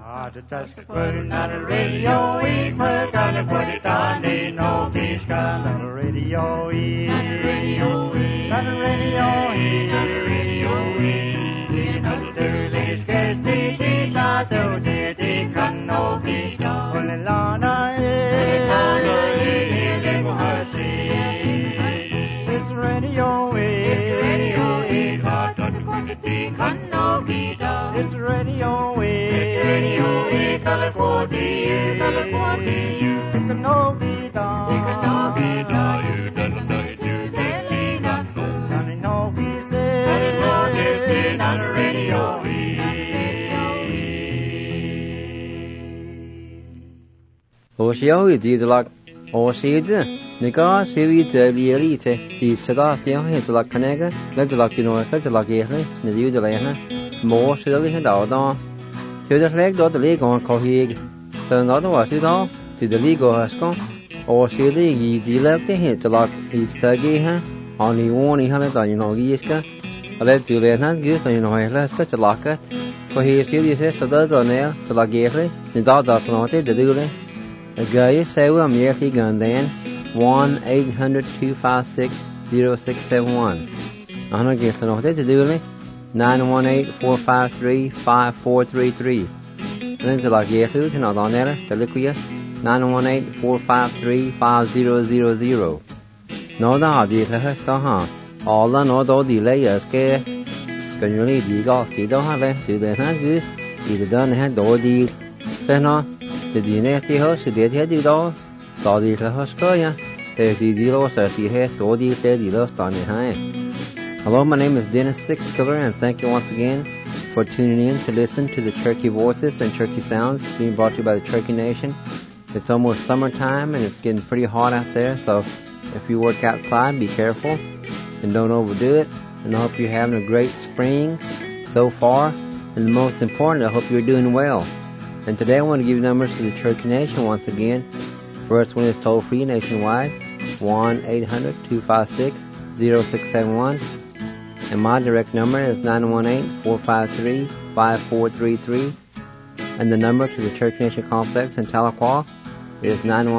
Just putting on the radio, we put on the Purity no peace, on the radio, on the radio, on the radio, on the radio, in the Sterling's guest, the teacher, the can no be done. Only Lana is it's radio, it's radio, but the can no be done. It's radio, California, California, it can no be done. It can no be done. You don't know it's you, they not school. And it no be stay. And it no be stay on the radio. Oshio is the like Oshid, Nika, Siri, the elite, the Sebastian, it's like Canega, let's like you know, let's like Yahoo, the Udalana, more silly and out. Từ đất lek đó từ lý còn có hiền, từ đó đó từ đó từ từ lý có hết ở xứ lý gì lek thế hiện từ là ít sai gì ha, anh đi uống đi ha là tại nó gì hết cả, là từ lên ha cứ tại nó hết là cái từ là cái, có hiền xứ lý sẽ từ đó rồi nè từ là gì hết, từ đó đó nó thế từ từ lên, cái sao mà mình khi gần đến 1-800-256-0671, anh nói cái nó thế từ từ lên. 918-453-5433. Then to like Yahoo, to not on there, to look here, 918-453-5000. No, the deal has gone, all the no do delay as guest. Can you leave the golf? You don't have it, do they not good? Either done had do deal. Say no, the dynasty house, you did head you do, saw the house go, yeah. There's the deal, so she has do deal, there the lost on the hand. Hello, my name is Dennis Sixkiller, and thank you once again for tuning in to listen to the Cherokee Voices and Cherokee Sounds being brought to you by the Cherokee Nation. It's almost summertime, and it's getting pretty hot out there, so if you work outside, be careful and don't overdo it. And I hope you're having a great spring so far, and the most important, I hope you're doing well. And today I want to give you numbers to the Cherokee Nation once again. First one is toll-free nationwide, 1-800-256-0671. And my direct number is 918-453-5433. And the number to the Cherokee Nation Complex in Tahlequah is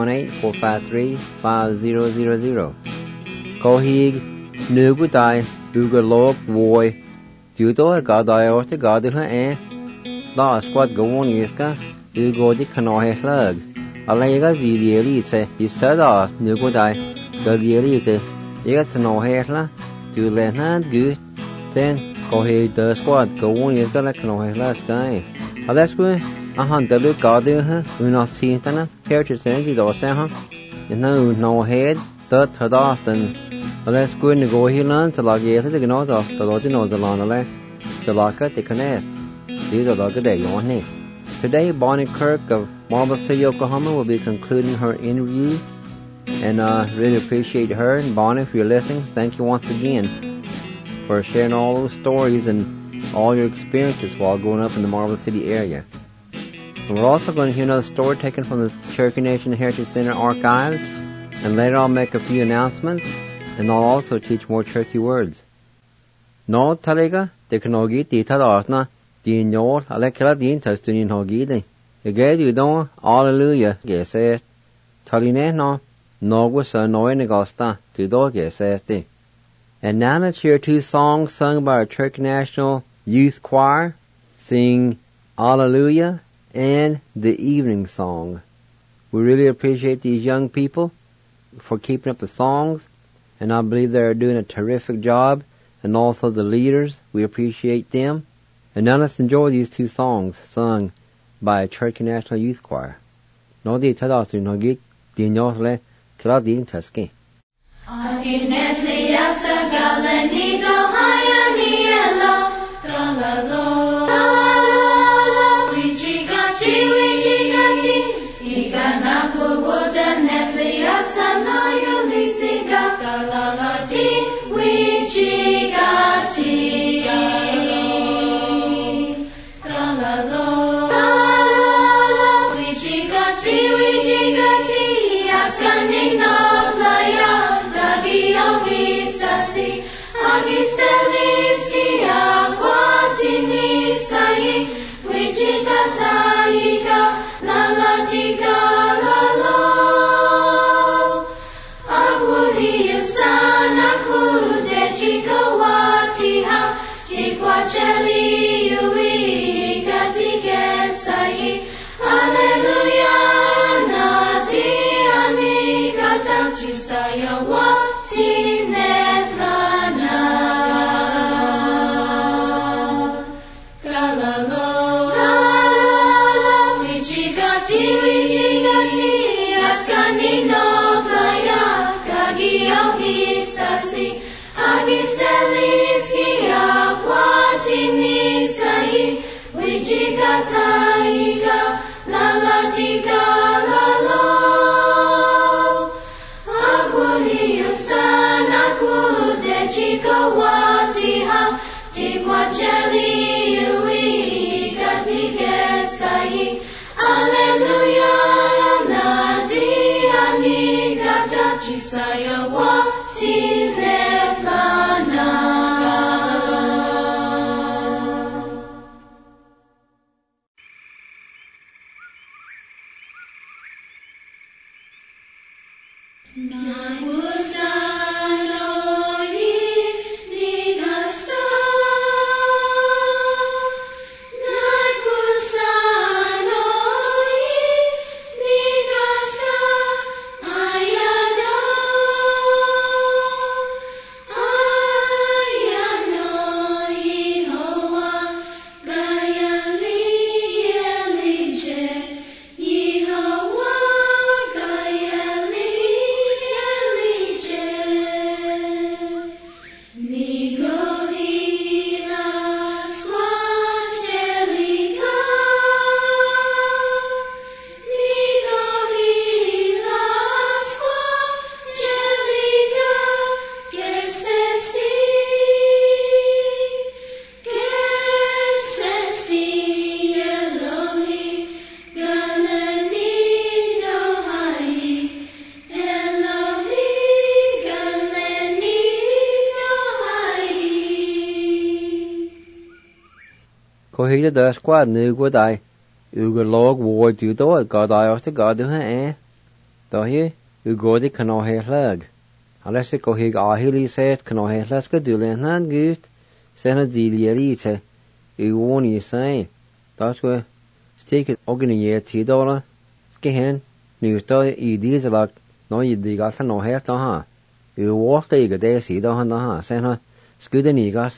918-453-5000. Kohig, Nugutai, Ugalop, Voy, Judo, Gadai, or the Gadu, eh? Last what go on is ka, Ugo di Kanohe slug. Alega the elite, he said us, Nugutai, the elite, you got to know Hesla. To let hand good, then go ahead the squad go on is gonna know his last guy. Let's go. Hunt the look out there, we not see it, Heritage Energy or Sam, and no head, third often. Let's go and go here learn to log yes, the nose of the Lord knows along the left, to lock at the connect. These are the day you want it. Today, Bonnie Kirk of Marble City, Oklahoma will be concluding her interview. And really appreciate her and Bonnie if you're listening. Thank you once again for sharing all those stories and all your experiences while growing up in the Marble City area. And we're also going to hear another story taken from the Cherokee Nation Heritage Center archives. And later I'll make a few announcements and I'll also teach more Cherokee words. No talega de kanogi ti tadartna di nyol alekela din tastunin hogide. Again you don't hallelujah yes taline no. No was a no in Augusta to dog SSD. And now let's hear two songs sung by our Cherokee National Youth Choir. Sing Hallelujah and The Evening Song. We really appreciate these young people for keeping up the songs, and I believe they're doing a terrific job, and also the leaders, we appreciate them. And now let's enjoy these two songs sung by a Cherokee National Youth Choir. No di tadasu no git di nyosle Claudine Tusky. Wichikata kwacheli yui katika sahi. Hallelujah na tiani katamchi saya wati nethlana. Kalalo wichigati askani no flaya kagio hisasi agiselis Kwatini sai, Wichikataiga, Lalatika lalo. Akwahiyusan, Akwudechika watiha, Tikwacheli yui katike sai. Alleluia, nadiani katachisaya watileflana. Kohida da squad nu godai. Uga log war du do godai os the god ha Do he ugodi kano he lag. Unless the kohig ahili says kano he las gadulen han gut. Sena dilielite. Woni say. That's where stick it organiye $10. Skehen nu sto idis lag no yidiga kano he to ha. Walk the gade si do han ha. Sena skudenigas.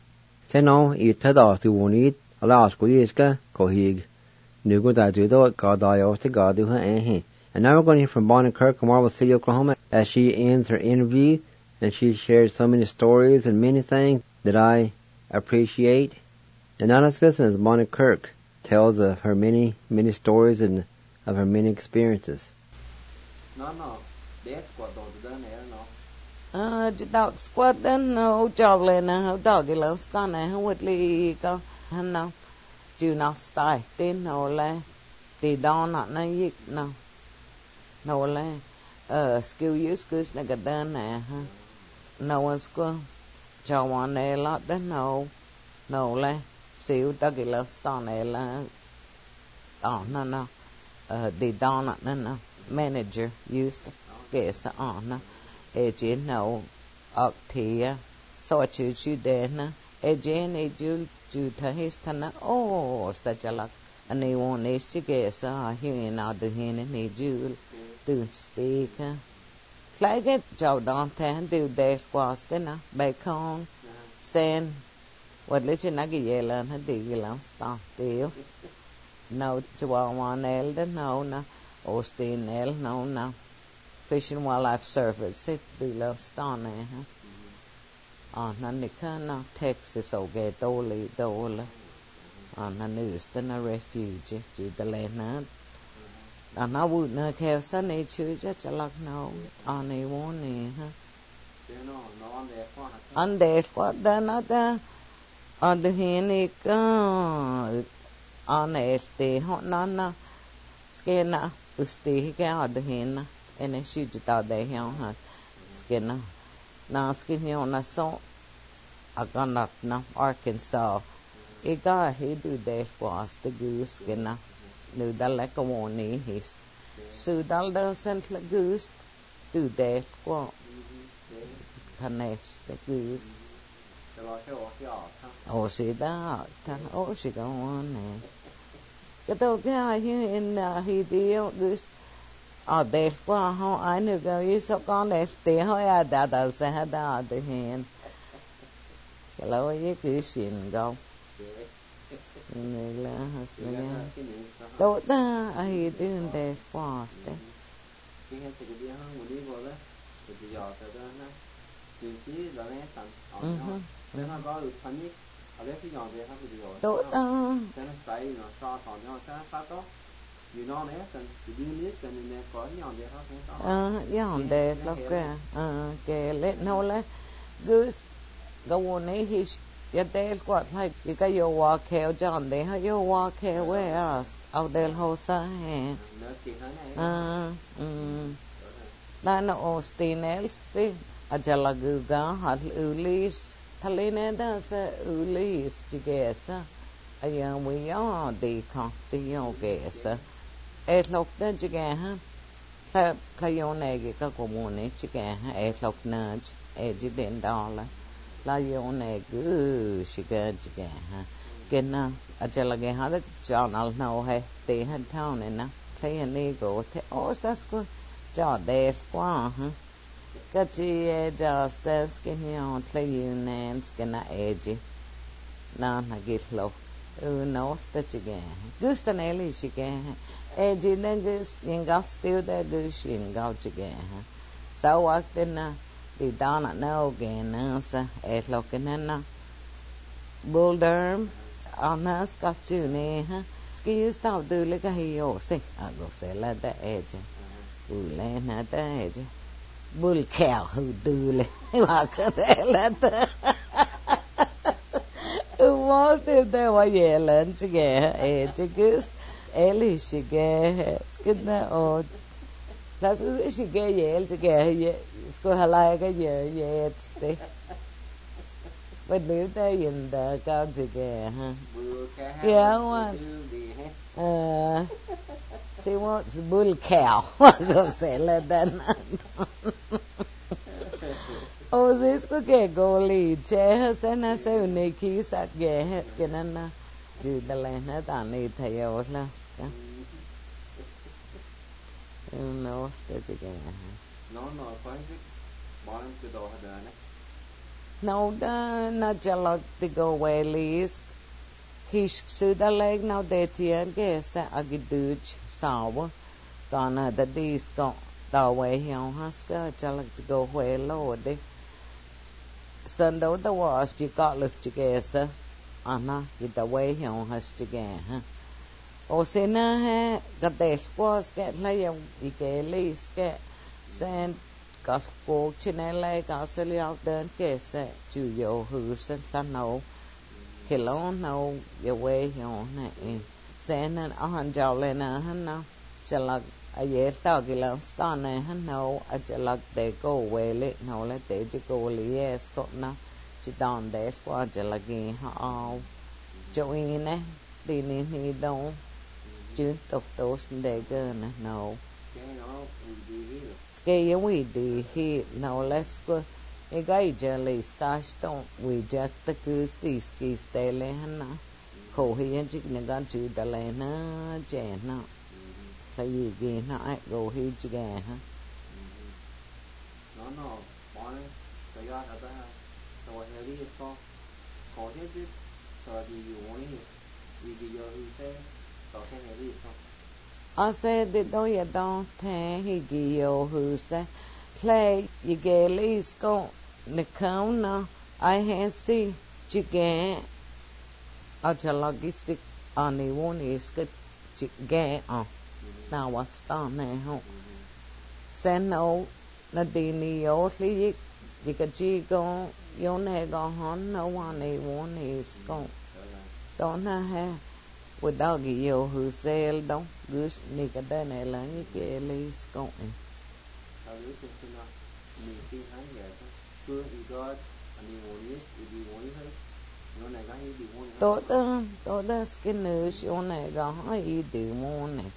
Seno tada to woni alas kuiska kohig. Nugo da judo godai os the god ha And now we're going to hear from Bonnie Kirk from Marble City, Oklahoma, as she ends her interview, and she shares so many stories and many things that I appreciate. And now let's listen as Bonnie Kirk tells of her many, many stories and of her many experiences. No, that's what those done there, no. The dog squad then, no, Jolene, doggy love, stunner, Whitley, go, and no, do not stay, then, no, lay, they don't not know you, no. No lẽ skill use goose nè cái đơn nè ha no one's go cho one nè lot then no lẽ siêu ta cái love star nè là no the don no manager used cái sa no agent no up thì so chú đen nè agent chú thấy thằng oh sta chalak anh ấy want này chỉ cái sa hiện nào được hiện này chú từ steak lại cái chào đón thèn từ đẹp quá thế nào bacon sen vật lấy trên cái gì lên hết đi cái lắm stop tiêu no chihuahua đó no Austin no Fish and Wildlife Service từ lắm stop này ha nó nick nó Texas okay đô là nó nữ nó refugee chỉ từ lên nó nó vui nơi theo sân này chưa chắc là nào anh ấy muốn nè ha anh đẹp quá đó nó ta anh được hiện này anh ấy thì họ nó cái nào thì cái anh được hiện na anh ấy suy cho tao để hiểu hả cái nào nó cái hiểu nó số ở con nắp nó Arkansas cái he do đẹp quá the goose cái nào nu dal la como ni his su dal da sent la goose do de qua connect the goose ô sĩ đó thằng ô sĩ có ngon nè cái tàu cái ai hiện hi tiêu cứ ở đây qua họ ai nữa cái số con này tiền họ đã đầu sẽ đã được hiện cái lâu ấy cứ xin gạo này là hasnya tàu ta ai đi đây qua đấy tàu ta dọn đây lúc cái lệ nô lệ cứ go này hi ya del quạt hay cái yo wa keo John đấy hay yo wa keo where out del hosa he là nó Austin elsti ajala guga hal ulis thalene da se ulis tigesa aya we ya de kan de yo gesa et lok da jiga ha sa kayo ne cái ko mo ne jiga ha et lok na e ji den dollar la yo ne gu shiga jiga ha kena ajala ge ha da channel no he te han town ne na say ne go te that's good cho đẹp quá hả cái gì đó test cái nhau thấy yêu nên cái na edgy na git lo no tất cả gusta nele shi cái edgy nên cái những cái still there cái shin gạo chứ cái sau waktu na di dana no cái na sa lo cái na boulder anas ka chu ne ha cái stau từ lấy cái hiyo se go se la da edgy lên hả thế chứ bull kẹo hư tư lên mà có thể là thế mốt tiếp theo mà về lên chứ kìa chứ cứ eli chứ kìa cái nó ô là cứ chứ kìa về chứ kìa cô hà lai cái giờ về thì bên nữ ta nhìn đờ cao chứ kìa ha kìa quá she wants bull cow. Go say let that. Oh, this ko ke goli che se na se ne ki sa ge het ke na ju da le na ta ni thayo la ka no te che ge no phải cái bọn cái đồ hả này no da na jalak to go away least he suda leg now de tien ge sa agiduj sao còn the days có tàu về hiểu haska cho to go away lo de sân đấu tàu was chỉ có lực chỉ cái sa ana cái tàu về hiểu has chỉ cái ha o se na ha cái des was cái lại cái least cái sen có cô trên lại có sẽ liao đến cái sẽ chủ yếu hư sen tan nấu cái lâu nấu cái về hiểu này sen an han jaw le na han na chalak aye ta ki la sta na han no a chalak te ko we le no le te ji ko le yes ko na chi don de kwa chalak gi ha au cho in ne đi ni đâu chứ tục tốt để cơ na no cái we đi hi no let's go e gai jali stash don't we just the goose these skis te le han na khổ hi anh chị nên gan chữ đã lấy nó trẻ nó cái gì gì nó ai đồ hi chị gà ha nó bỏ cái ra là ta rồi hè đi có thế chứ sợ gì muốn gì giờ thì sẽ có cái hè đi à sẽ đi đâu vậy đâu thế hi gì yo hư sẽ play you get least go the count now I have see chị gà Ajalagisi ani one is good gay now what's down there ho sen no na dini yo li yikaji go yo ne go hon no one is go don't ha without yo who sell don't good ni ka da ne la ni ke li go tôi đã skin nữ số này có hai điều môn này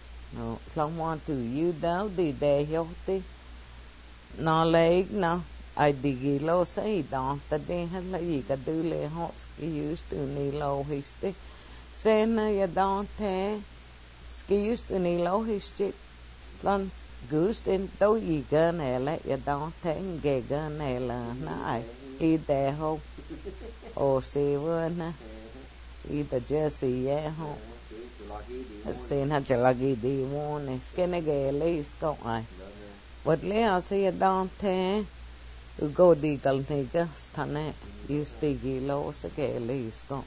nó xong mà từ yêu đáo đi để hiểu tí nó lấy nó ai digi lo say don ta de han la yi ka du le hot ski used to ni lo histi sen na ya don te ski used to ni lo histi lan gust in to yi ga ne la ya don te ge ga ne la na ai I te ho o se wo na I ta jersey ya ho sen ha chalagi di wo ne skene ge le sko ai vật lẽ à sẽ đón thế go đi cần thì cái thằng này use gì lâu sẽ kể lấy con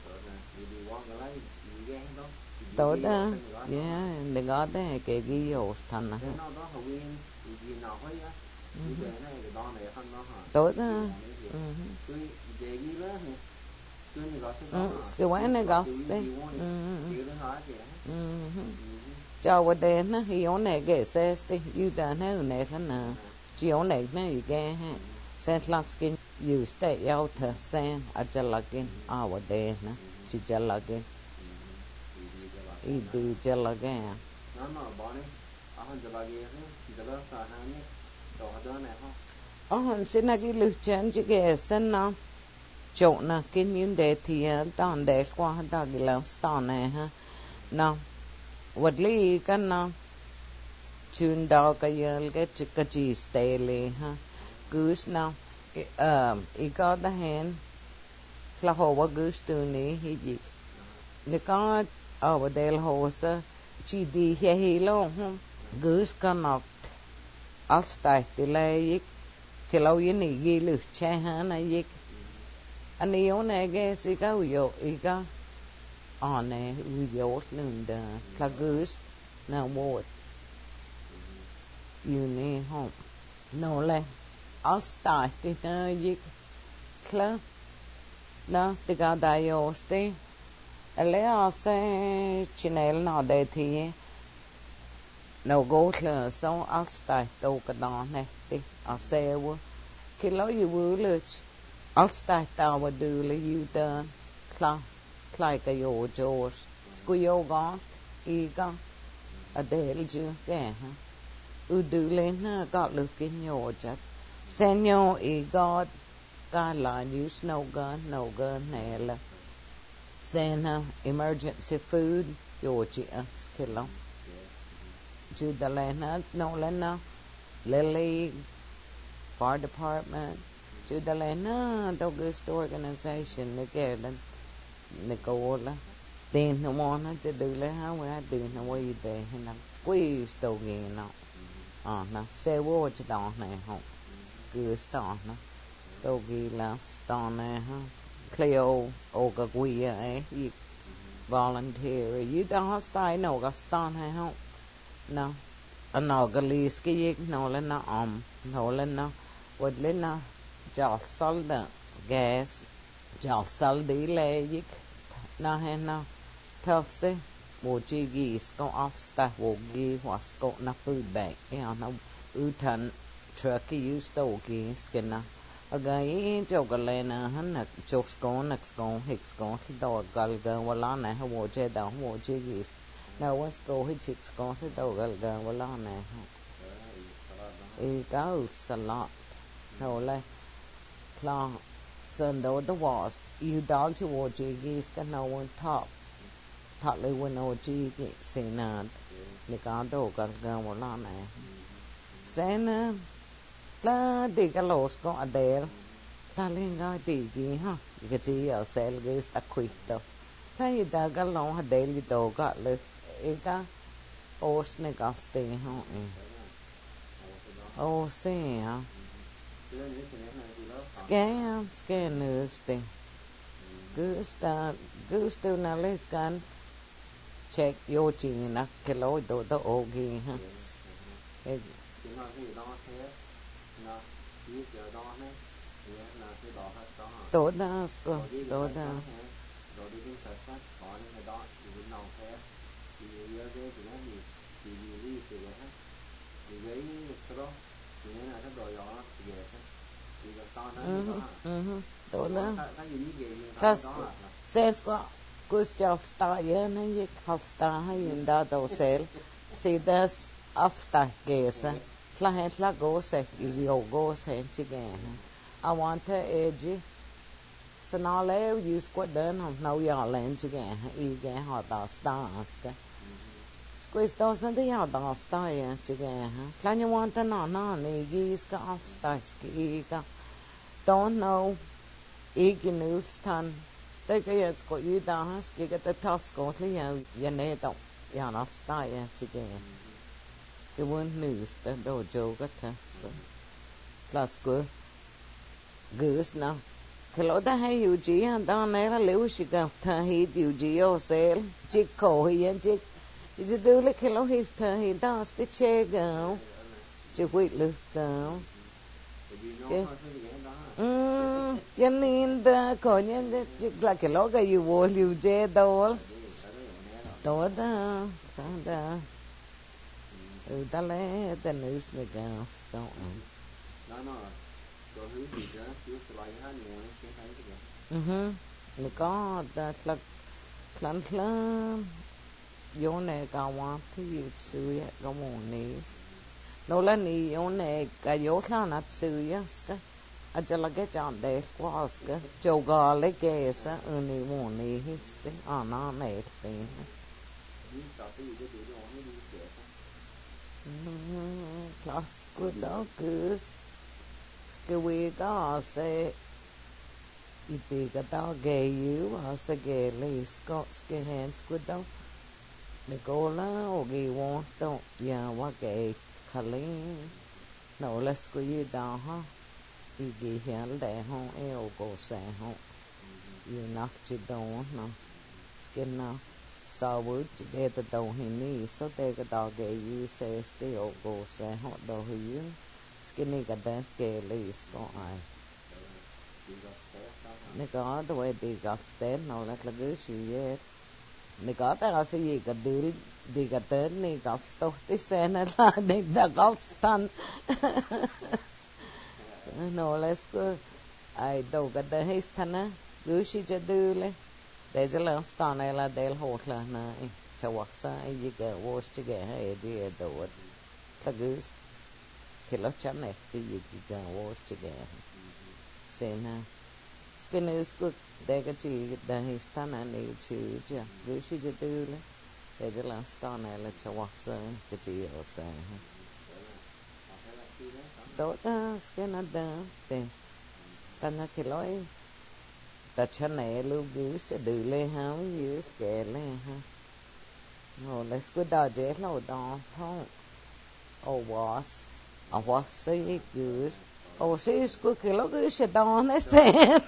tối đó yeah đừng có thế kể gì nhiều thằng này tối đó cái quán này gặp đấy cho vào đây nó hiểu này cái xe thì yêu ta nó này thế nào chiều này nó gì cái ha xe lắc skin use tại yêu thở xe ở trên lắc skin ở vào đây nó chỉ trên lắc skin ý từ trên lắc skin xin là cái lưu chân chứ cái sân nó chỗ nào cái những đề thì đòn đề qua đó cái làm star này ha nào vật lý cái nào chuyên đào cái chi style ha cứ nào cái có đã hẹn là hồ và cứ từ này thì gì nếu có ở đây là hồ sa chỉ đi hay luôn ha cứ cái nào alt style thì là cái lâu như này ghi lử che ha này gì anh yêu này cái gì cái uyo cái này uyo luôn đó là cứ nào một you need home no le I'll start thì nó gì là nó thì cái đại học thì lấy sẽ channel nào để thì nó go là xong I'll start đâu cái đó này thì sẽ vô khi lối you will I'll start tao và đưa lấy you done là cái yo George squeal gone y con ở đây chưa cái ha đưa lên ha có lực kinh nhổ chắc sen nhổ y god cái là use no gun này là sen ha emergency food yo chị cái lắm chú đã lên ha no lên na Lily fire department chú đã lên na August organization này cái là Nicola tiền nó mòn nó chỉ đưa lấy háo qua tiền nó quay về hay là squeeze đầu nghề nó nó xe vô cho đòn này không cứ start nó đầu nghề là start này ha Cleo ô cả quỳ ấy volunteer you don't start no cả start hay không no anh nào cái list cái gì nó lên nó lên nó vật lên nó chọt sol đó gas chọt sol đi lệ gì na he na thao se bộ chi ghi sco off staff bộ ghi hoặc sco na food bag ya na utan trucky use to ghi skina agai cho cái na han na chok sco na sco hik sco thì đó gal ga wala na ha bộ che da bộ chi ghi na was go hit six sco thì đó gal ga wala na cao salad thôi lại lo sơn đâu the was you dog to watch gis ka no one top lại when no chi cái senat le ka do ka ga wala na sen la de ka los ko ader ta lên ga đi gi ha cái chi ở sel gis ta quito thay da ga lo ha de li do ga le e ka os ne ga stay ha o se ha scanners thing cứ na lấy scan check yo chi na cái lối đồ đó ok ha tốt đó tốt đó sen có Gustav Steyer nó như học star hay gì đó đâu sel see that's off star kesa la hết la go se yo go se chứ cái I want to edgy. Så når laver just squat den og når jeg lander igen har der start. Squeeze doesn't the other style again. Can you want to know niggas got off style don't know ikke nødstand. Det kan jeg sgu i dag skal jeg det task godt lige jeg netop jeg nok style again. Skal vunde nødste dog joke til så. Plus good. Goose now. Kalau dah hai uji anda nela leu shiga tha hi uji o sel chik ko hi chik ji du le kalau hi tha hi da sti che go chi wait lu go yan in da ko yan de chik la kalau ga yu wo lu je dol do da da le da nus ne ga sto no có hướng gì đó chú lại hát nhiều cái thấy cái nó có là lăn vô này cao quá thì sư ya có một này nó là này vô này cái vô là nát sư ya cái anh cho là cái chọn để qua cái châu gà lấy cái sa này một này cái nó này thì class good đó cứ cái we có sẽ ít cái tao ghé yếu sẽ ghé lấy Scott cái hands good đó để cô là ở cái one đó ya wa ghé khali nó là cái gì đó ha thì cái hiện đại ho eo cô sẽ ho you knock it down nó cái nào sau bữa để từ đầu hình như số đây cái tao ghé yếu sẽ stay ở cô sẽ họ đầu yếu skinny cái đó kề lấy có ai nếu có tôi vậy thì gặp tên nào là cứ suy nghĩ nếu có ta có gì cái đứa đi cái tên này gặp tốt thì sẽ là để ta gặp stan nó là cứ ai đâu cái đó hết stan á cứ suy cho đưa lên để cho làm stan này là để hốt là này cho hoặc sai gì cái wash chứ cái hay gì đâu là cứ thì lúc chắn này cái gì cái wash chứ cái xem ha cái này cứ để cái gì để stan này chứ chứ cứ suy cho đưa lên để cho làm stan này là cho hoặc sai cái gì ở sai ha đó ta cái nó đó thì ta nói cái lối ta chân này lưu cứ cho đưa lên ha dưới cái lên ha rồi let's go down dễ lâu đó thôi oh was I was say good oh say good cái lối cứ sẽ down này xem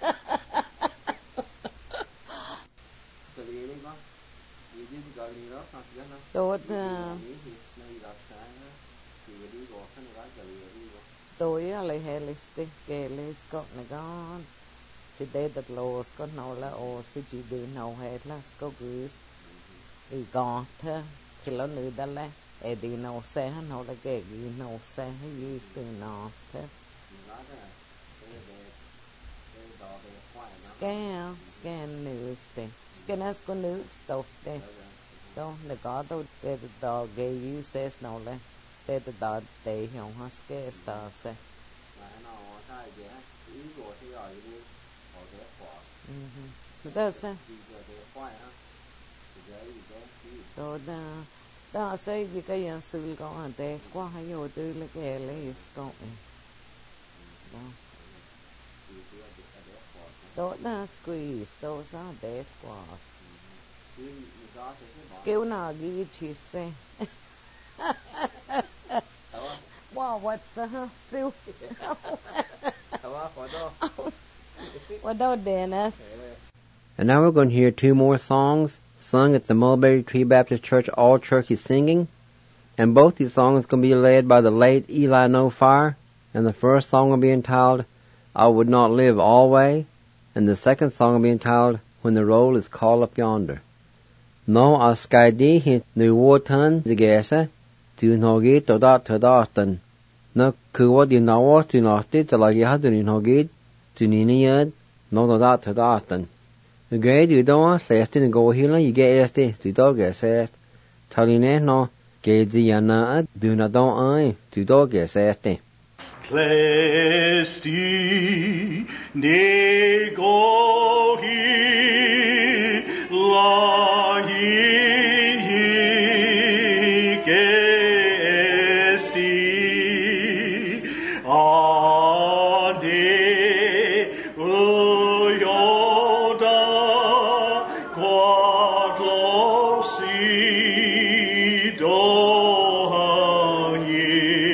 tốt tôi lại hay lịch cái lịch có này con chỉ để đặt lô có nào là ô sẽ chỉ để nào hết là có cứ đi con thế khi nó nữ đã lấy để đi nào xe nào là cái gì nào xe hay gì từ nào thế scan nữ thế scan có nữ stop thế đâu để có đâu để đó cái gì xe nào là để đó để hiểu ha cái star xe so that's it đó đó sẽ vì cái dạng sự có anh để qua hay vô tư là cái lấy có đó đó squeeze đó sao để qua skill nào ghi chỉ xe wow what's the still what about Dennis? And now we're going to hear two more songs sung at the Mulberry Tree Baptist Church All Church Singing. And both these songs are going to be led by the late Eli No Fire. And the first song will be entitled, I Would Not Live Always. And the second song will be entitled, When the Roll is Called Up Yonder. No a skydi hit new water zigesa to no git to Austin. No kuwa di no war to not it like you had in no git to Niniad, no to Austin. The grade you don't last in go here, you get este to dog assessed. Telling no gate the yana do not don't I to dog assessed. Clesti negohi lahi kesti ade uyoda quadlosi dohani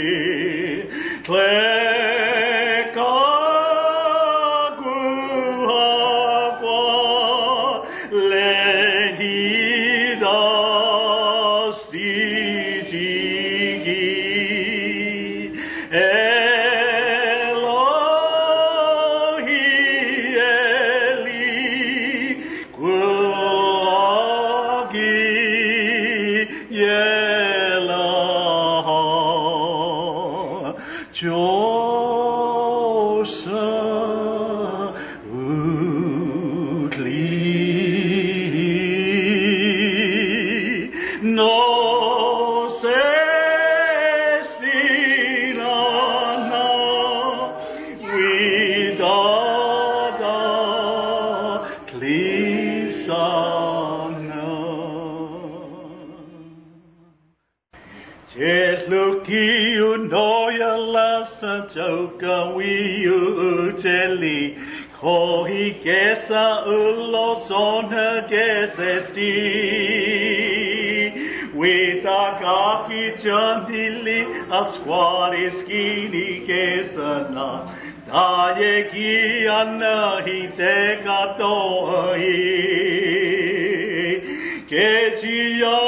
Joka wiu teli kohi kesa ullo sona kesesti wita kaki chandili asquari skini kesana daye ki anna hite katoi kejiya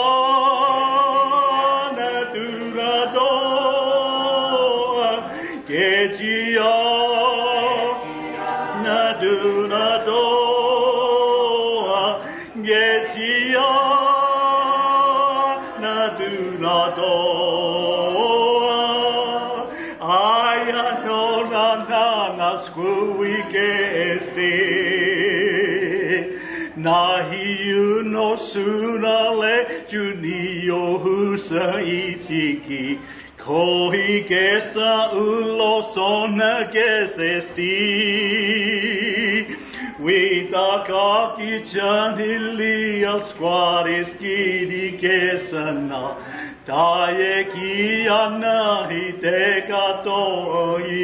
Nahi no sunale junio husa ichiki kohi kesa ulo sona kesesti wita kaki chanili asquari skidi kesana daye ki anahite katoi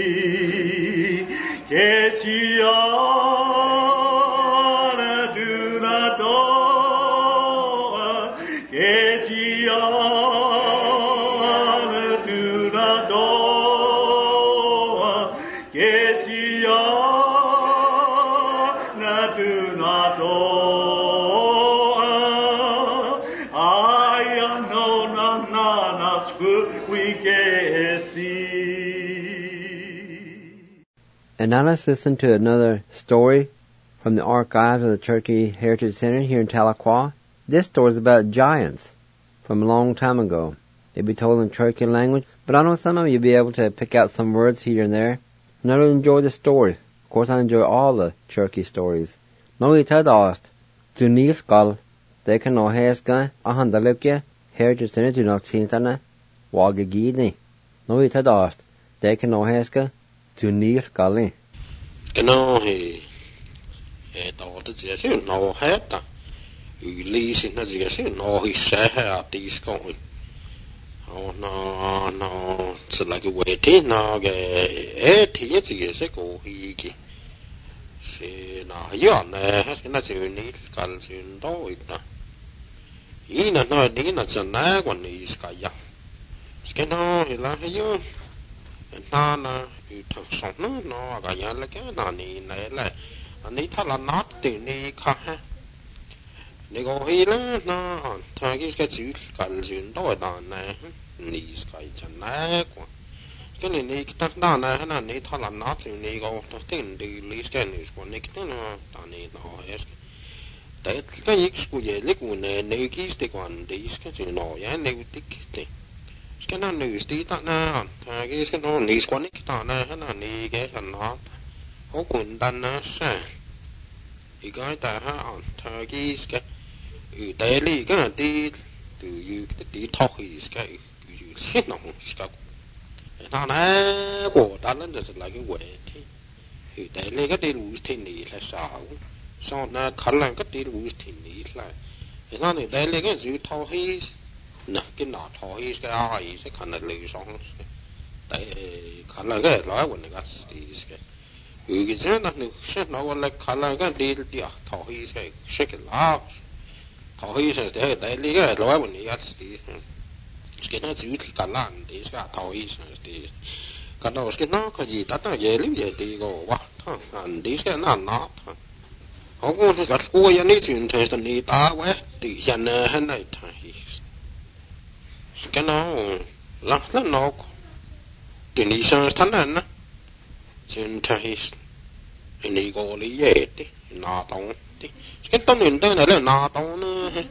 And now let's listen to another story from the archives of the Turkey Heritage Center here in Tahlequah. This story is about giants from a long time ago. They'll be told in Turkey language, but I know some of you will be able to pick out some words here and there. And I really enjoy the story. Of course, I enjoy all the Turkey stories. Noi tadast, Tunifgal, they can know Heska, Ahandalipke, Heritage Center to Noxintana, Wagagini. Noi tadast, they can know Heska, Tunifgali. Genau, dauerte sehr schön, no hätte. Lysin na sehr schön, no hisä tiskoin. No, se like waiting na ge tie se ko hiki. Se na ne, se na syni kal syn toita. Ina no dina sana kon iskaya. Skeno hila hiyo. Na thật nó cả nhà là cái nào này là anh ấy thật là nát từ này khác ha này có gì là nó thay cái chữ cần chuyện đó là này này cái chân này quá cái này cái đó này là này thật là nát từ này có tiếng từ lý cái này của này cái nó ta này nó hết đấy cái gì của gì lấy của này cái quan đấy cái chuyện nó ya này cái cái nó nữ tí ta na cái nó nữ quan nick ta na nó nữ cái phần nó có cuốn đan nó sa thì cái ta ha cái tế lý cái là tí từ cái tí thóc thì cái hết nó cái nó nè của ta lên được là cái quệ thì để lấy cái đi lùi thì nỉ là sao sau đó khả năng cái đi lùi thì nỉ là thì nó này để lấy cái chữ thọ hi nè cái nọ thọ hi cái ai sẽ khả năng lùi xong tại khả năng cái nói của người ta thì cái gì đó sẽ nói qua là khả năng cái đi thọ hi sẽ cái lá thọ hi sẽ để lấy cái nói của người ta thì cái nó chữ khả năng thì sẽ thọ hi thì cái đó cái nó cái gì ta về lý về thì go quá anh đi cái nó họ cũng cái cô ya này chuyện thế này ta quá thì hiện nay này thay cái nó là nó cái này sang thằng này chuyện thay này go lý về thì nó tông thì cái tông này đây là nó tông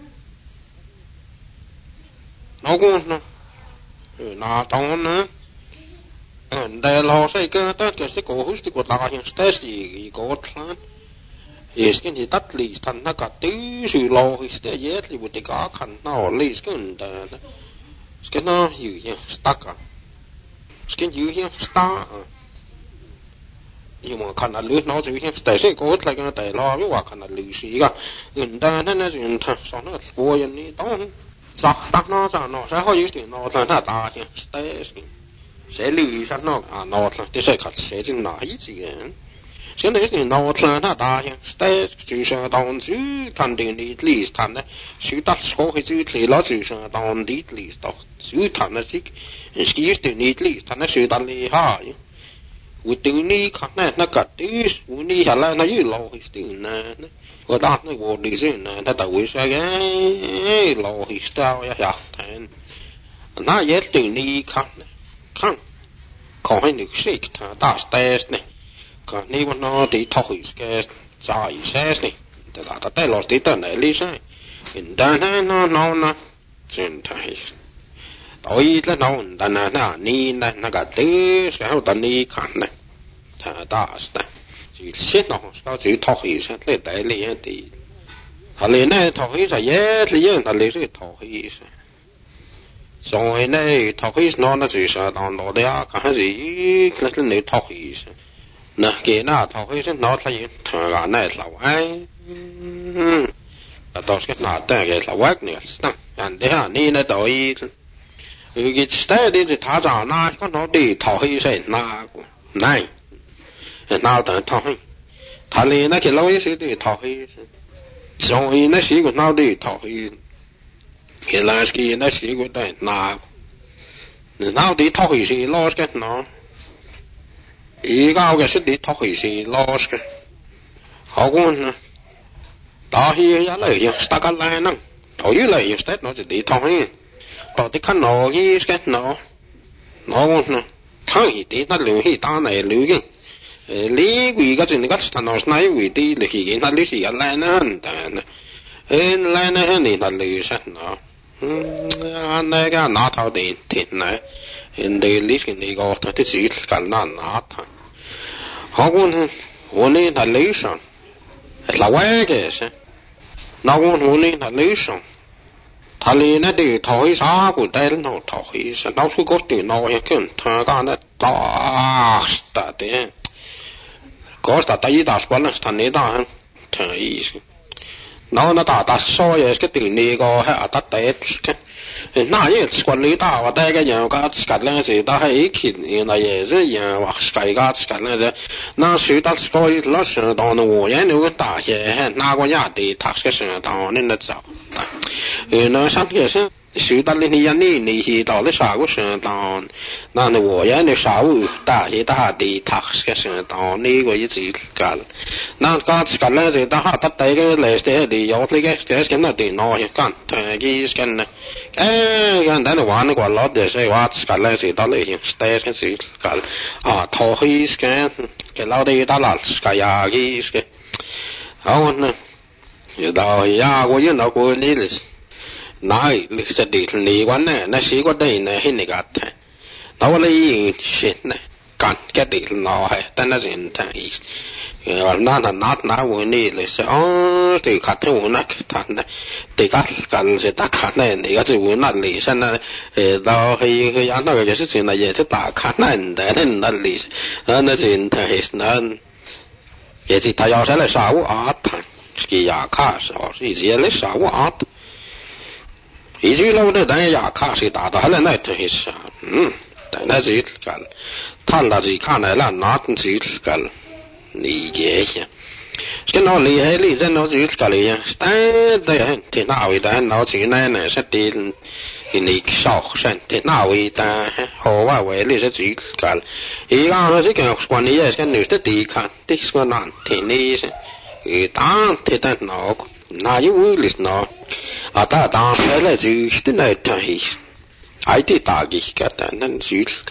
nó cũng nó tông nữa đây là sai cái tất cả sự cố hữu sự cố ta hiện tại gì cố plan cái gì tất lý thành nó cả tứ sự lo thì sẽ dễ thì một cái khăn nó lý cái nó gì nhỉ stuck cái gì nhỉ stuck nhưng mà khăn là lưỡi nó gì nhỉ tại sao cố lại cái tại lo với quả khăn là lưỡi gì cả người ta nó chuyện thật sao nó vô nhân đi tông sao tắc nó sao nó sẽ có những chuyện nó là ta nhỉ sẽ lưu ý nó nó là cái sẽ sẽ chính là ý gì cái này thì nó là nó ta hiện tại chỉ là đồng chữ thành định lý lý thành đấy chữ đặt số cái chữ thì nó chỉ là đồng lý lý đó chữ thành là chỉ cái định lý lý thành là chữ đặt lý ha với định lý khác này nó cả chữ với lý là nó như lâu cái định này và đặt nó vô lý gì này nó tạo với sao cái lâu cái sao ya ya thành nó dễ định lý khác này khác còn hay được xích thà ta test này còn nếu nó thì thôi cái giải xét này thì là ta tay lọt tí tờ này lý sai hiện tại nó chuyện thay đối là nó ta nó ni nó cả thứ cái hậu tận ni khăn này thà ta này chỉ xét nó sao chỉ thôi xét lấy đại lý thì họ liền này thôi sẽ dễ thì dễ là lý sẽ thôi rồi này thôi nó chỉ là nó đấy cái gì cái này thôi nè cái nào thôi sẽ nó thấy thằng này là ai đó cái nào cái là quát nữa anh đấy à ni này tội cái cái đi thì thả ra na có nó đi thôi sẽ na này nào tới thôi thà liền cái lối sẽ đi thôi rồi nó chỉ có nào đi thôi cái là cái nó chỉ có đây na nào đi thôi thì lo cái nó ý cao cái sự đi thôi thì lo cái họ cũng đó thì giá lợi hiện ta cái này nè thôi lợi hiện tết nó chỉ đi thôi đó thì khăn nó cái nó cũng thôi thì nó lưu thì ta này lưu cái lý vì cái chuyện cái nó nói vì đi là khi nó lưu gì cái này nè lại này thì nó lưu sát nó anh này cái nó thao tiền thịt này hiện đây lý cái này có thật sự cái nó họ cũng hôm nay là lý xong là quay cái gì nó cũng hôm nay là lý xong thà lý nó đi thôi sao của đây nó thôi sao nó cứ có tiền nó cái thằng cái nó to đấy có tại ta quan là thằng này ta thấy nó ta soi cái tiền này có hay ta tết那也管理大我大概讲个干那些他还一起那也是样哇改个干那些那谁他搞一老师当的我也有个大些那个呀的他是上当的那早那上也是谁他那些你是到了啥个上当那我也那啥物大些大的他是上当那个一直干那个干那些他他大概来些的有那个这些那的那些干他个干呢cái đó là quan của lót để xây hóa cái này thì đó là hiện tại cái gì cái thôi cái lao đi đó là cái cái không nè giờ đó ya của những nó của đi là nói lịch sử đi lý quan này nó chỉ có đây này hay này cái đó là những chuyện này cái đi nó hay tên là chuyện thay na nát na vui ni le sẽ thì khát theo vui nát thằng này thì các cần sẽ tác khát này thì cái chữ vui nát lì sen này đó khi anh nói cái sự này giờ sẽ tác khát này để nên nát lì nó chuyện thì nó vậy thì thay sẽ là sao art cái nhà khác sao thì sẽ là sao art ý chí lâu đó đang nhà khác thì达到了那thì sao但那是干他那是看来了那是干理解呀cái nó lý hay lý dân nó chỉ cả lý ya đấy thì nào vậy ta nó chỉ này sẽ tiền thì lý sau sen thì nào vậy ta họว่าvậy lý sẽ chỉ cả ý nó chỉ cái quan lý cái nữ sẽ đi看thì cái nạn thì lý cái thì ta nó na yêu lý nó ta phải là chỉ cái này thì ai thì ta cái nên chỉ cả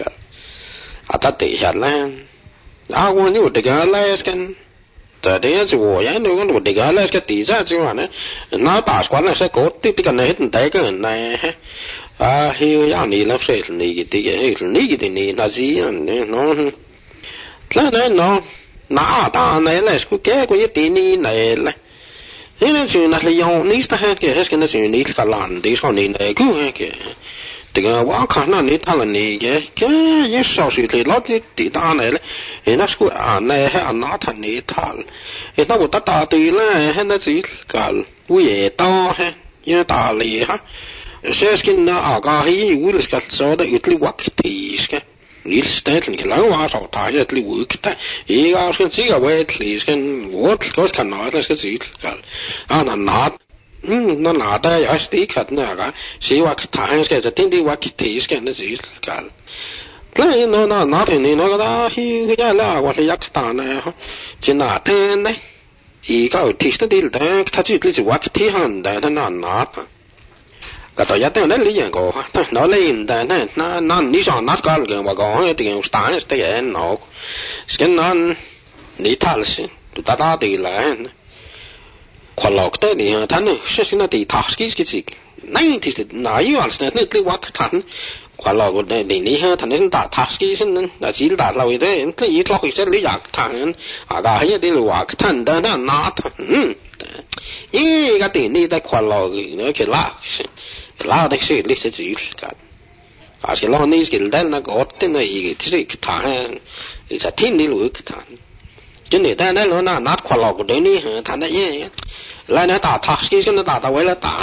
ta để hết là我你我这个来跟这的是我呀，那我这个来个底下就完了，那大关了是搞的这个呢，很个人呢，还有让你了是你个这个你的你那是呢，那那大呢来是个个一点你来了。因为就那里用你是还个是跟那就你个烂的说你那个个。这个我看那你他了你个也少许的老的地大来了，那是个啊那还拿他你他了，那我大对了，那是个我也到还也大了哈，现在那啊个还有了个说的有的我去提个。你是在那个老外说他也里我去的，一个是这个外里跟我看到那是这个啊那拿。那拿的也是看那个，是我看是个，天天我去睇是个那是个。那拿的你那个da，去家了我是也看呢，就拿的呢，一个提的的，他就是我去睇下的，他拿的。个到一定那理解过哈，那理的那你想拿个个我讲一定单是的人喏，是那你他是都大的了。快乐的你他呢是现在的他是个是那其实那有啊是那那我看快乐的你他那他是是那是大老的那一早会是你อยาก谈啊个还有的我看的那拿他一个的你在快乐的那个拉的是你是自己干啊是老你是的那个的那一个是谈是听你路谈就你在那拿快乐的你他那也来那打他是跟那打为了打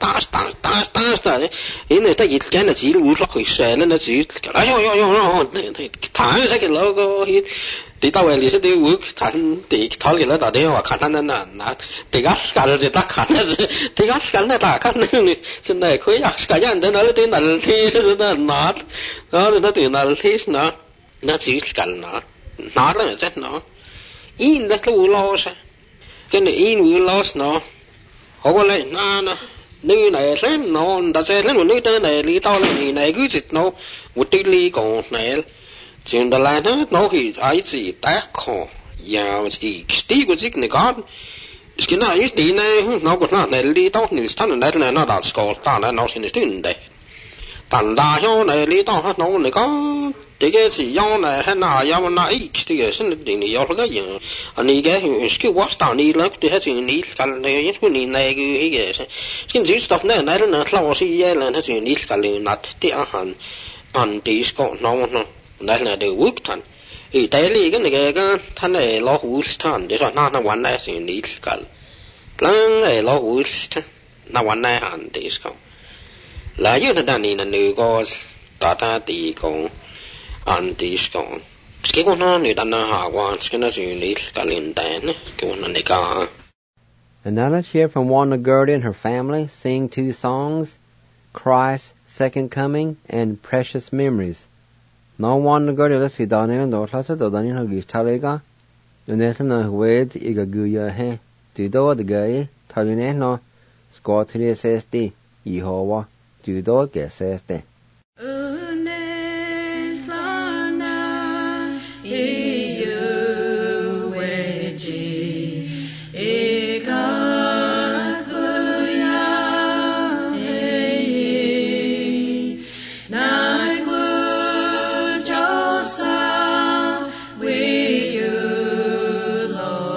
因为他一天的记录了回事那是哎呦他这个那个你到位你是得我谈的他给了打电话看他那这个干这打看那是这个干那打看那你现在可以啊个人的那里的那里是那拿然后那的那里是那是干拿了在那因那路老是cái này in vừa lo nó họ có lại na nơi này lên nó đã sẽ lên một nơi đây này lý tao này này cứ dịch nó một tí lý còn này chuyện đó là nó thì ai gì tác khó giàu gì tí của dịch này có cái nào ít tí này nó có nó này lý tao này thằng này nó đã có ta này nó xin được đây thành đa số này lý tao nó này có cái gì do này hay nào do nó ít thì cái sinh định này do cái gì anh ấy cái what start này là cái gì này cái này cái này cái gì stuff này này là lâu xí là cái gì này cái này nát thì anh đi có nó này là đều work thành thì tại vì cái này cái thằng này lo hút thành để rồi nóวันnày gì này cái này lo hút nóวันnày anh đi có là như thế này là người có ta đi có anh đi có cái con nó người ta nó quan cái nó gì lý cả liên đàn cái con này cả. And now let's hear from Wanda Gertie and her family sing two songs, Christ's Second Coming and Precious Memories. Now Wanda Gertie let's see Daniel and Dorothy so Daniel har guitar lega. And then no words iga guya he. Du då det gay taline no ska till SSD Jehova. Du då ge SSD. Lord.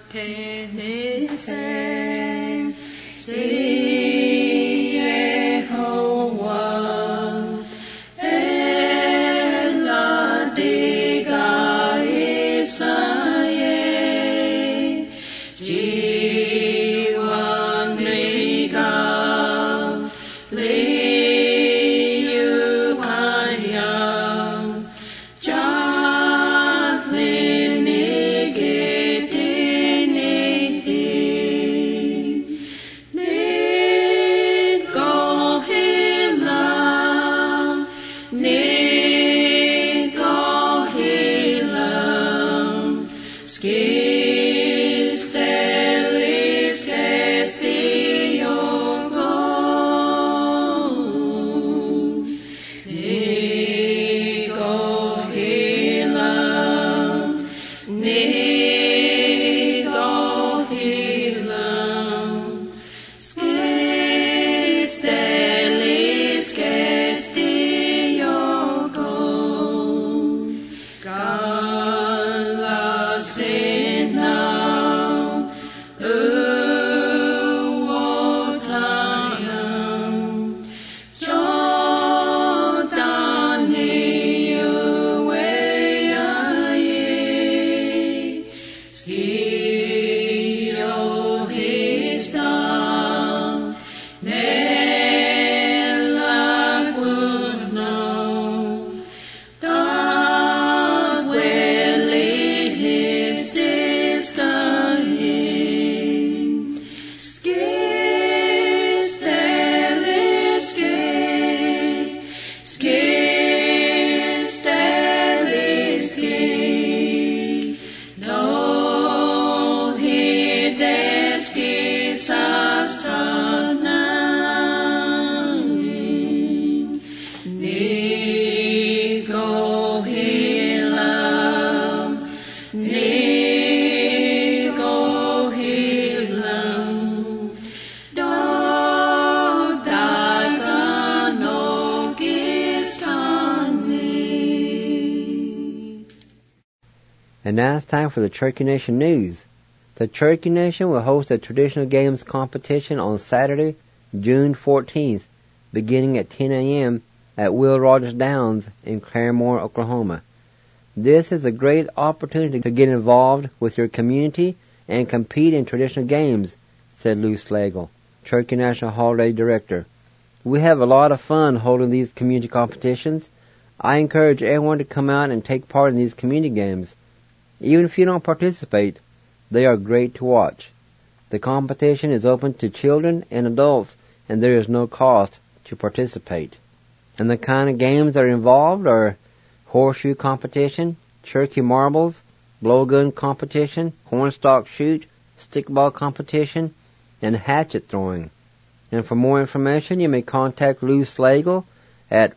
And now it's time for the Cherokee Nation News. The Cherokee Nation will host a traditional games competition on Saturday, June 14th, beginning at 10 a.m. at Will Rogers Downs in Claremore, Oklahoma. This is a great opportunity to get involved with your community and compete in traditional games, said Lou Slagle, Cherokee National Holiday Director. We have a lot of fun holding these community competitions. I encourage everyone to come out and take part in these community games. Even if you don't participate, they are great to watch. The competition is open to children and adults, and there is no cost to participate. And the kind of games that are involved are horseshoe competition, Cherokee marbles, blowgun competition, cornstalk shoot, stickball competition, and hatchet throwing. And for more information, you may contact Lou Slagle at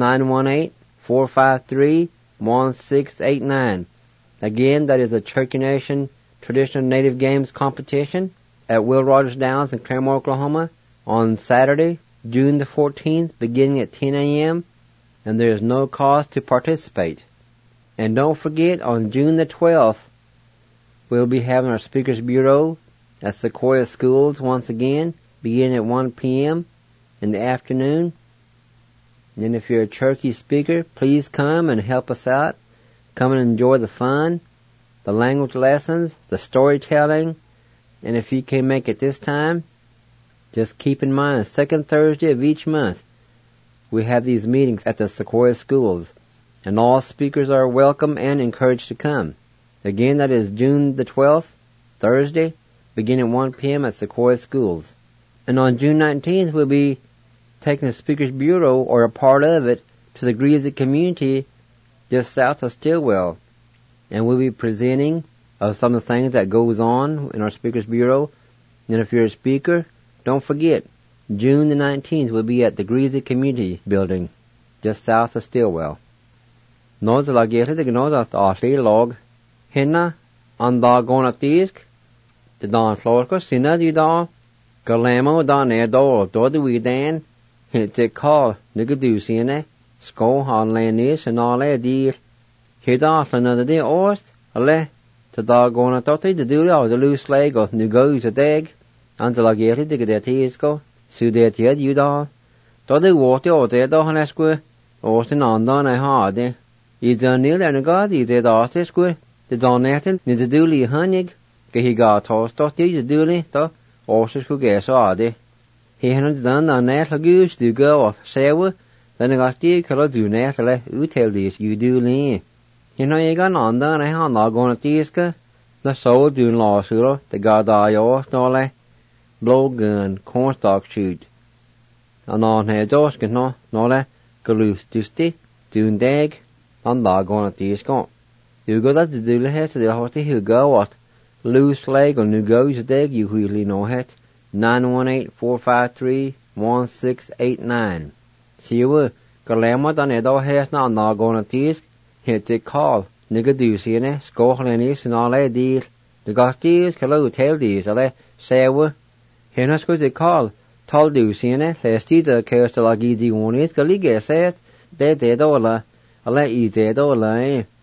918-453-1689. Again, that is a Cherokee Nation Traditional Native Games Competition at Will Rogers Downs in Claremore, Oklahoma on Saturday, June the 14th, beginning at 10 a.m., and there is no cost to participate. And don't forget, on June the 12th, we'll be having our Speakers Bureau at Sequoia Schools once again, beginning at 1 p.m. in the afternoon. And if you're a Cherokee speaker, please come and help us out. Come and enjoy the fun, the language lessons, the storytelling, and if you can't make it this time, just keep in mind the second Thursday of each month, we have these meetings at the Sequoia Schools, and all speakers are welcome and encouraged to come. Again, that is June the 12th, Thursday, beginning at 1 p.m. at Sequoia Schools. And on June 19th, we'll be taking the Speakers Bureau, or a part of it, to the Greasy community just south of Stillwell, and we'll be presenting of some of the things that goes on in our Speakers Bureau. And if you're a speaker, don't forget, June the 19th we'll be at the Greasy Community Building, just south of Stillwell. Nos la gete de gnoza asli log, hinna an da gonatisk, de dan slorko sinna di da, galamo da ne do de widan, hit call nigadusiene. Sko han lenis and all dir. Hida another day ost, ale, ta da gona toti de dula de loose leg of nu goes a dag until I get it to get it go so that you da to the water or the da han sque or sin andan I had I done near and god I did ask sque the donatin ni de duli hanig ge he got toast to the duli to or sque ge so ade he han done on net goose do go of sewe then I got the color do net le u tell this you do ni you know you got andan I han la gona tiska the so do la suro the god I off no le blow gun cornstalk shoot and on he dos can no le galus dusti dun dag on la gona tiska you go that do le het the hot who go what loose leg on new goes dag you really know het 918-453-1689 Siwa Galema dan edo hes na gona tisk hit the call nigga do sine skochlenis na le dir the gastis kalo tell these ale sewa henas go the call tol do sine lesti the kerst la gidi onis galige set de do la ale I de do la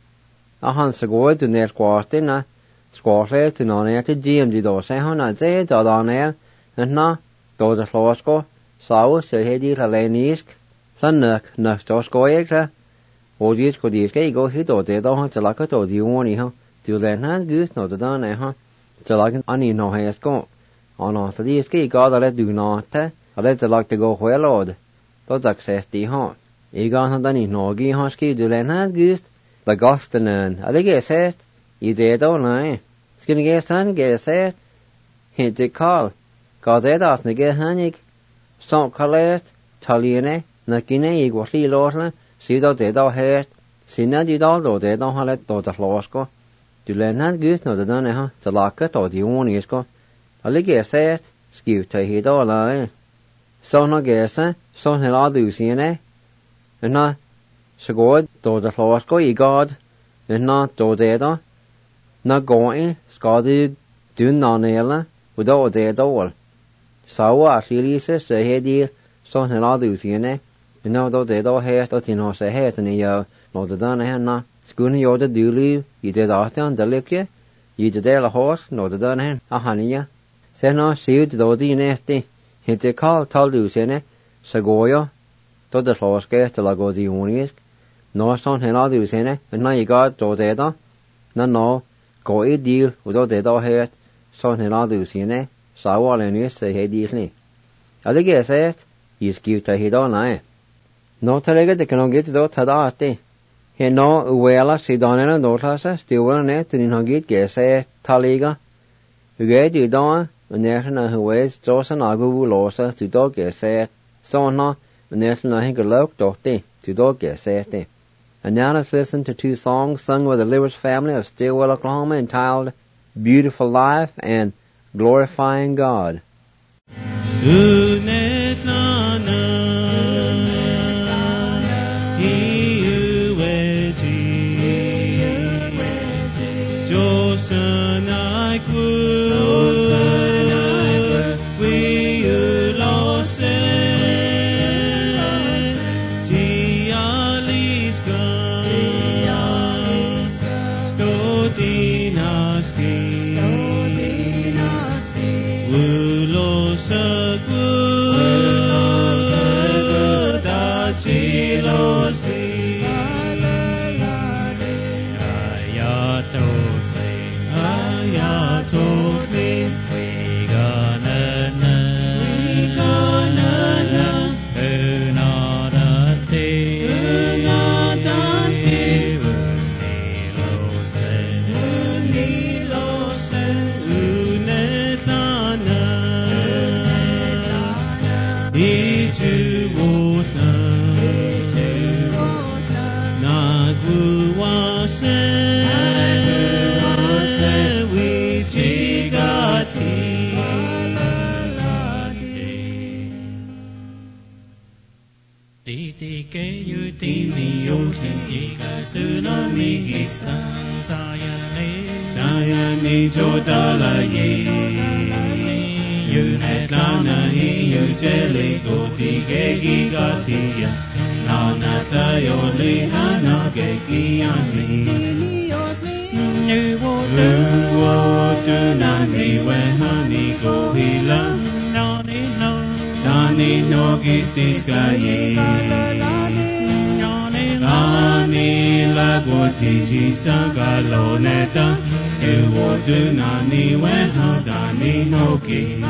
a han se go to net kwaste na skole to na net gmd do se hona de da na and na do the slosko saw se hedi halenisk sannak na stosko ekra Odies ko dies ke go hit o de do han chalaka to di woni ha tu le na gus no da na ha chalakin ani no has go ono sa dies ke go da le du no ta ale chalak te go hoelod to success di ha I ga han da ni no gi ha ski du le na gus la gostanen ale ge set I de do na skin ge stan ge set hit de call ga de das ne ge hanik so kalet taliene na kine I go li lorna Si do de do het, sinna di do de do halet do da losko. Du le na gus no da na ha, talaka to di woni sko. Ali ge set, skiu te he do la. So no ge se, so ne la du sine. Na sgo do da losko I god. Na do de do. Na go I skadi du na nela, u do de do. Sawa asili se he di so ne la du sine. No do de do het dat no se het ni yo no de dan hen na skun yo de dulu I de astan de lepje I de la hos no de dan hen a hania se no si de do di nesti het de call tal du sene se goyo to de los ke te la go di unis no son hen la du sene na I got do de do na no go I deal u do de do het son hen la du sene sa wa le ni se he di ni ale ge set I skiu te he do na No talega de cano get do tada ate. He no uela si donena do tasa stiwala ne tuni no get gese taliga. Uge di doa unesna huwes josa nagu losa tu do gese sona unesna hingalok dote tu do gese te. And now let's listen to two songs sung by the Lewis family of Stillwell, Oklahoma, entitled Beautiful Life and Glorifying God. Nu wo tu na ni we hani go hila Nani no gistis kai Nani la goti jisa galoneta E wo tu nani we hadani no ki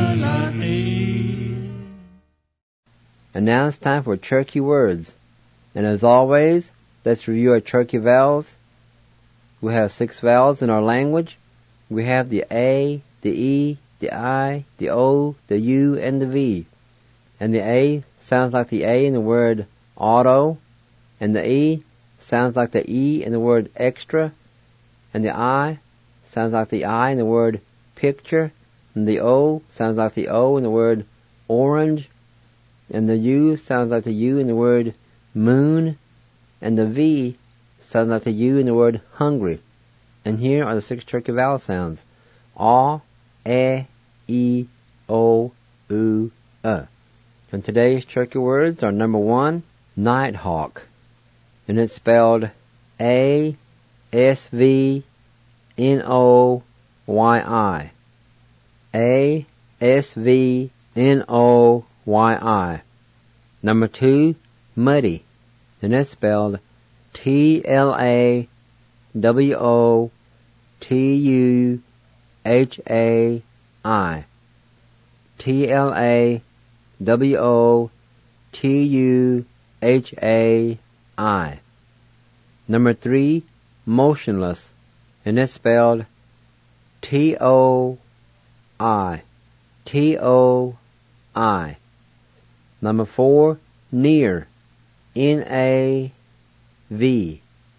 And now it's time for Cherokee words. And as always, let's review our Cherokee vowels. We have 6 vowels in our language. We have the A, the E, the I, the O, the U, and the V. And the A sounds like the A in the word auto, and the E sounds like the E in the word extra, and the I sounds like the I in the word picture, and the O sounds like the O in the word orange, and the U sounds like the U in the word moon, and the V sounds like the U in the word hungry. And here are the 6 Cherokee vowel sounds. A, E, O, U, And today's Cherokee words are number 1, nighthawk. And it's spelled A-S-V-N-O-Y-I. A-S-V-N-O-Y-I. Number 2, muddy. And it's spelled T-L-A-W-O-T-U-H-A-I. T-L-A-W-O-T-U-H-A-I. Number 3, motionless. And it's spelled T-O-I. T-O-I. Number 4, near. N-A-V.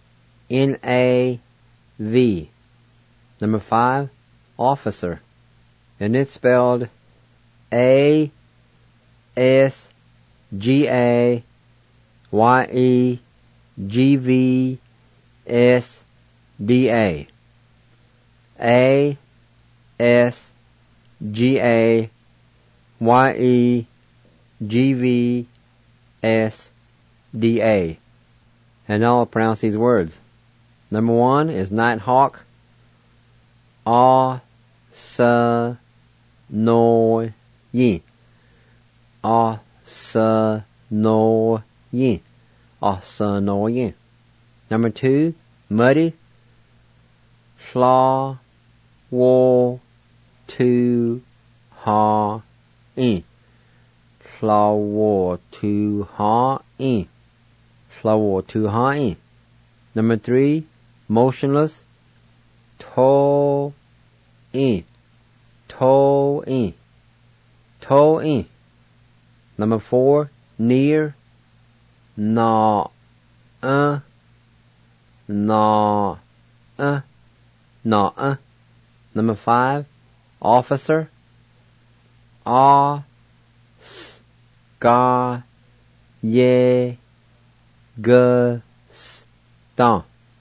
N-A-V. Number 5, officer. And it's spelled A-S-G-A-Y-E-G-V-S-D-A. A-S-G-A-Y-E-G-V-S-D-A. And now I'll pronounce these words. Number 1 is nighthawk. A-S-N-O-Y. A-S-N-O-Y. A-S-N-O-Y. Number 2, muddy. Sla-wo-tu-ha-in. Sla-wo-tu-ha-in. Sla-wo-tu-ha-in. Number 3, motionless. To-in. To-in. To-in. Number 4, near. Na-uh. Na-uh. Na-uh. Number 5, officer. A-S-K-Y-E-G-S-T-A.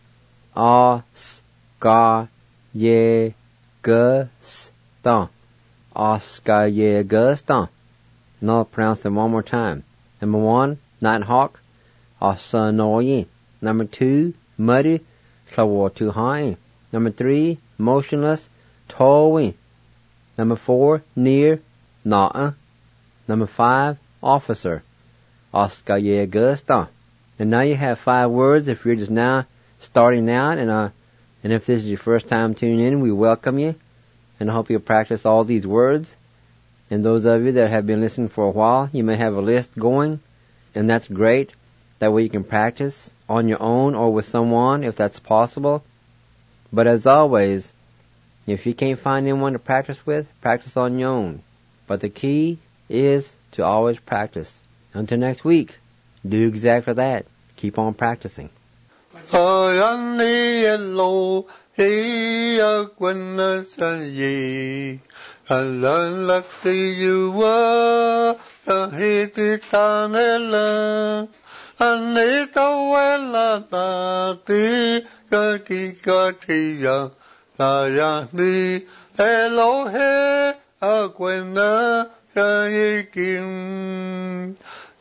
A-S-K-Y-E-G-S-T-A. A-S-K-Y-E-G-S-T-A. And I'll pronounce them one more time. Number 1, nighthawk. A-S-N-O-Y. Number 2, muddy. Sla-wo-tu-ha-in. Number 3, motionless. To-in. Number 4, near. Na-uh. Number 5, officer. A-S-K-Y-E-G-S-T-A. And now you have 5 words if you're just now starting out, and if this is your first time tuning in, we welcome you, and I hope you'll practice all these words. And those of you that have been listening for a while, you may have a list going, and that's great. That way you can practice on your own or with someone if that's possible. But as always, if you can't find anyone to practice with, practice on your own. But the key is to always practice. Until next week, do exactly that. Keep on practicing.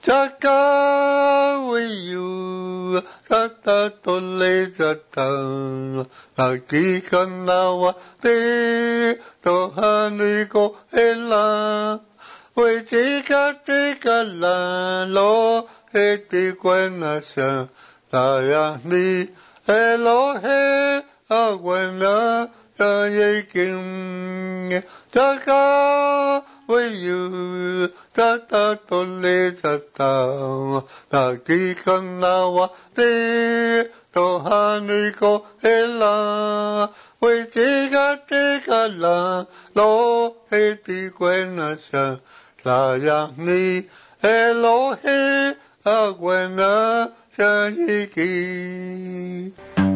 Chaka with you, Tata Tole Jata, Lakika Nawa, Te, Tohaniko Ela, Wejika Tika La, Lo, Eti Gwenasha, Layani, Elohe, Agwena, Yayakim, Chaka with you, Tata Tole Jata, Lakika Nawa, Te, Tohaniko Ela, Wejika Tika La, Lo, Eti Gwenasha, Layani, Elohe, Agwena, Yayakim.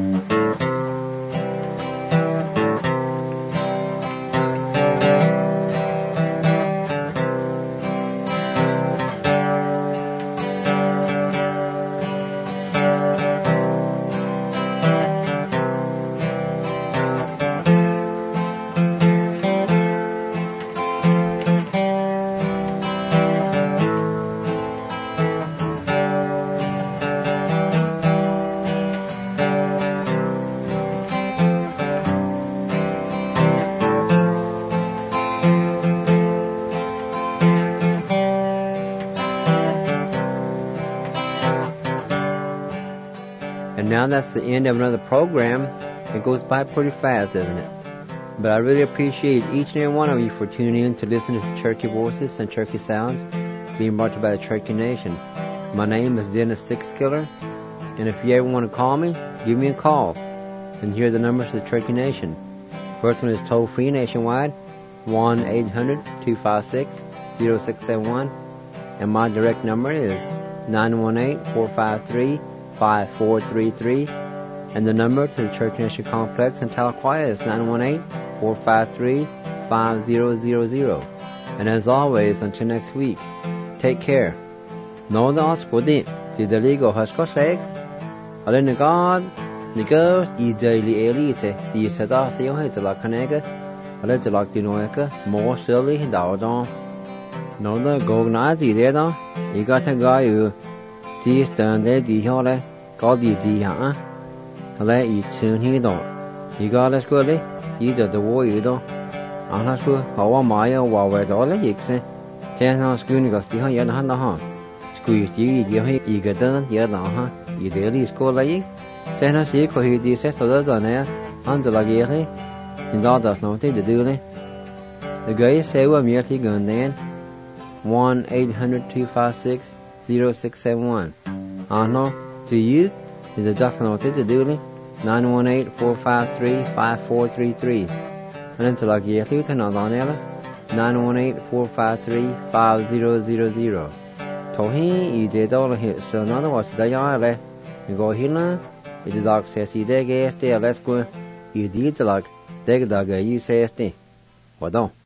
And now that's the end of another program. It goes by pretty fast, doesn't it? But I really appreciate each and every one of you for tuning in to listen to the Cherokee Voices and Cherokee Sounds being brought to you by the Cherokee Nation. My name is Dennis Sixkiller, and if you ever want to call me, give me a call. And here are the numbers for the Cherokee Nation. First one is toll-free nationwide, 1-800-256-0671, and my direct number is 918-453-5433, and the number to the Cherokee Nation Complex in Tahlequah is 918-453-5000. And as always, until next week, take care. Know the Ospodi, the Deligo Huskoseg, Alin God, the girls, E. Daily Elise, the Sada, the Ohitala Canega, Alin Dinoeka, more silly, Dowdon. Know the Gognazi there, you got a guy who sees down there, the Hole, God, the Dia. Let you soon he don't. You got us good, either the war you don't. I'm not sure how a mile while we're all a yix. Ten house schooling got the Yan Hanahan. Squeeze you, you get done, Yadaha, you daily score like Send us here, for he did set others on there, under la guerre, and all does nothing to do. The guy say we're merely gone then. 1-800-256-0671. No, to you. Is the just noted to do 918-453-5433. And until I get you to Nonella 918-453-5000. Tohi, you did all of it, so none of what's the yard. You go here, it's the dog says he did get there, let's go. You did the luck, take the dog, you say, what don't.